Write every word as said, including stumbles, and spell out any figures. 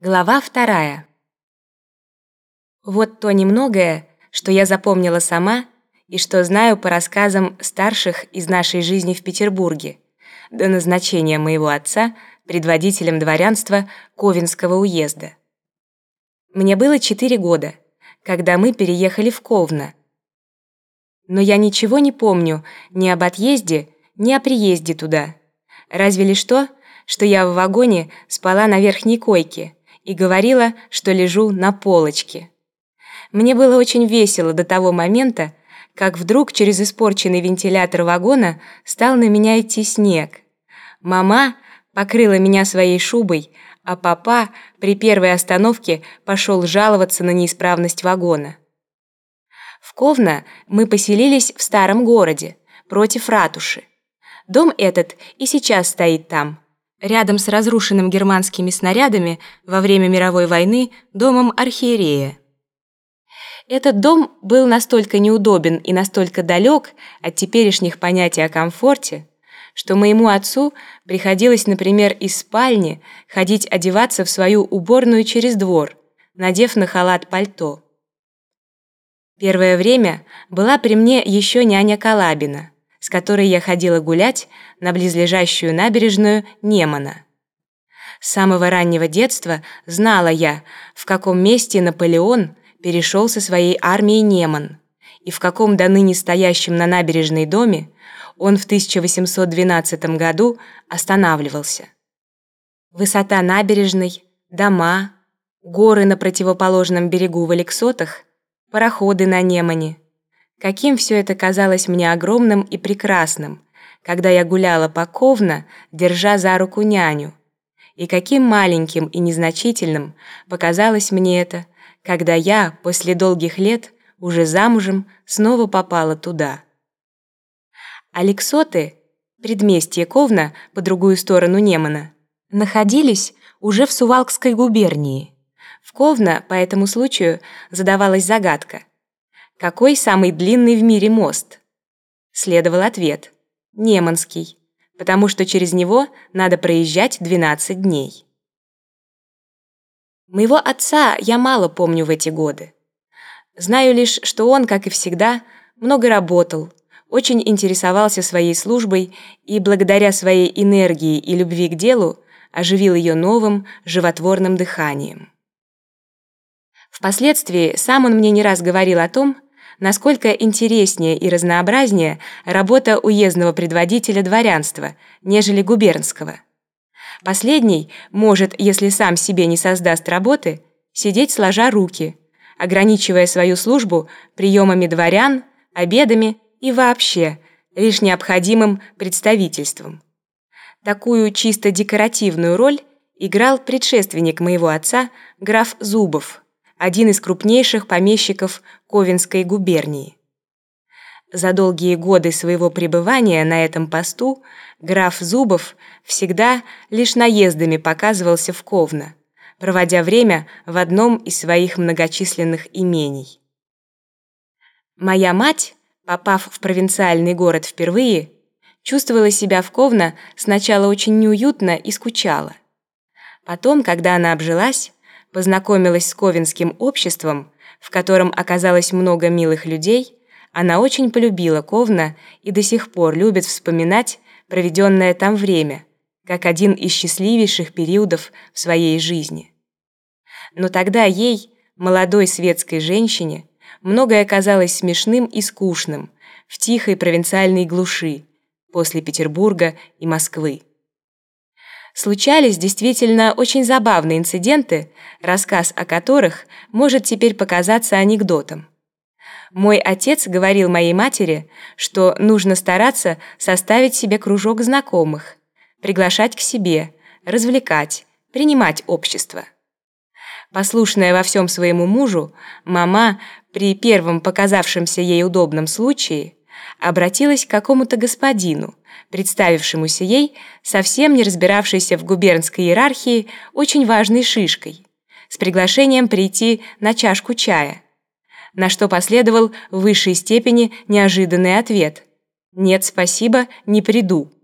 Глава вторая. Вот то немногое, что я запомнила сама и что знаю по рассказам старших из нашей жизни в Петербурге, до назначения моего отца предводителем дворянства Ковенского уезда. Мне было четыре года, когда мы переехали в Ковно. Но я ничего не помню ни об отъезде, ни о приезде туда. Разве лишь то, что я в вагоне спала на верхней койке и говорила, что лежу на полочке. Мне было очень весело до того момента, как вдруг через испорченный вентилятор вагона стал на меня идти снег. Мама покрыла меня своей шубой, а папа при первой остановке пошел жаловаться на неисправность вагона. В Ковно мы поселились в старом городе, против ратуши. Дом этот и сейчас стоит там, рядом с разрушенным германскими снарядами во время мировой войны домом архиерея. Этот дом был настолько неудобен и настолько далек от теперешних понятий о комфорте, что моему отцу приходилось, например, из спальни ходить одеваться в свою уборную через двор, надев на халат пальто. Первое время была при мне еще няня Калабина, с которой я ходила гулять на близлежащую набережную Немана. С самого раннего детства знала я, в каком месте Наполеон перешел со своей армией Неман, и в каком до ныне стоящем на набережной доме он в тысяча восемьсот двенадцатом году останавливался. Высота набережной, дома, горы на противоположном берегу в Алексотах, пароходы на Немане. Каким все это казалось мне огромным и прекрасным, когда я гуляла по Ковно, держа за руку няню. И каким маленьким и незначительным показалось мне это, когда я, после долгих лет, уже замужем, снова попала туда. Алексоты, предместье Ковно по другую сторону Немана, находились уже в Сувалкской губернии. В Ковно по этому случаю задавалась загадка: какой самый длинный в мире мост? Следовал ответ: Неманский, потому что через него надо проезжать двенадцать дней. Моего отца я мало помню в эти годы. Знаю лишь, что он, как и всегда, много работал, очень интересовался своей службой и благодаря своей энергии и любви к делу оживил ее новым, животворным дыханием. Впоследствии сам он мне не раз говорил о том, насколько интереснее и разнообразнее работа уездного предводителя дворянства, нежели губернского. Последний может, если сам себе не создаст работы, сидеть сложа руки, ограничивая свою службу приемами дворян, обедами и вообще лишь необходимым представительством. Такую чисто декоративную роль играл предшественник моего отца, граф Зубов, один из крупнейших помещиков Ковенской губернии. За долгие годы своего пребывания на этом посту граф Зубов всегда лишь наездами показывался в Ковно, проводя время в одном из своих многочисленных имений. Моя мать, попав в провинциальный город впервые, чувствовала себя в Ковно сначала очень неуютно и скучала. Потом, когда она обжилась, познакомилась с ковенским обществом, в котором оказалось много милых людей, она очень полюбила Ковно и до сих пор любит вспоминать проведенное там время, как один из счастливейших периодов в своей жизни. Но тогда ей, молодой светской женщине, многое казалось смешным и скучным в тихой провинциальной глуши после Петербурга и Москвы. Случались действительно очень забавные инциденты, рассказ о которых может теперь показаться анекдотом. Мой отец говорил моей матери, что нужно стараться составить себе кружок знакомых, приглашать к себе, развлекать, принимать общество. Послушная во всем своему мужу, мама при первом показавшемся ей удобном случае обратилась к какому-то господину, представившемуся ей, совсем не разбиравшейся в губернской иерархии, очень важной шишкой, с приглашением прийти на чашку чая, на что последовал в высшей степени неожиданный ответ: «Нет, спасибо, не приду».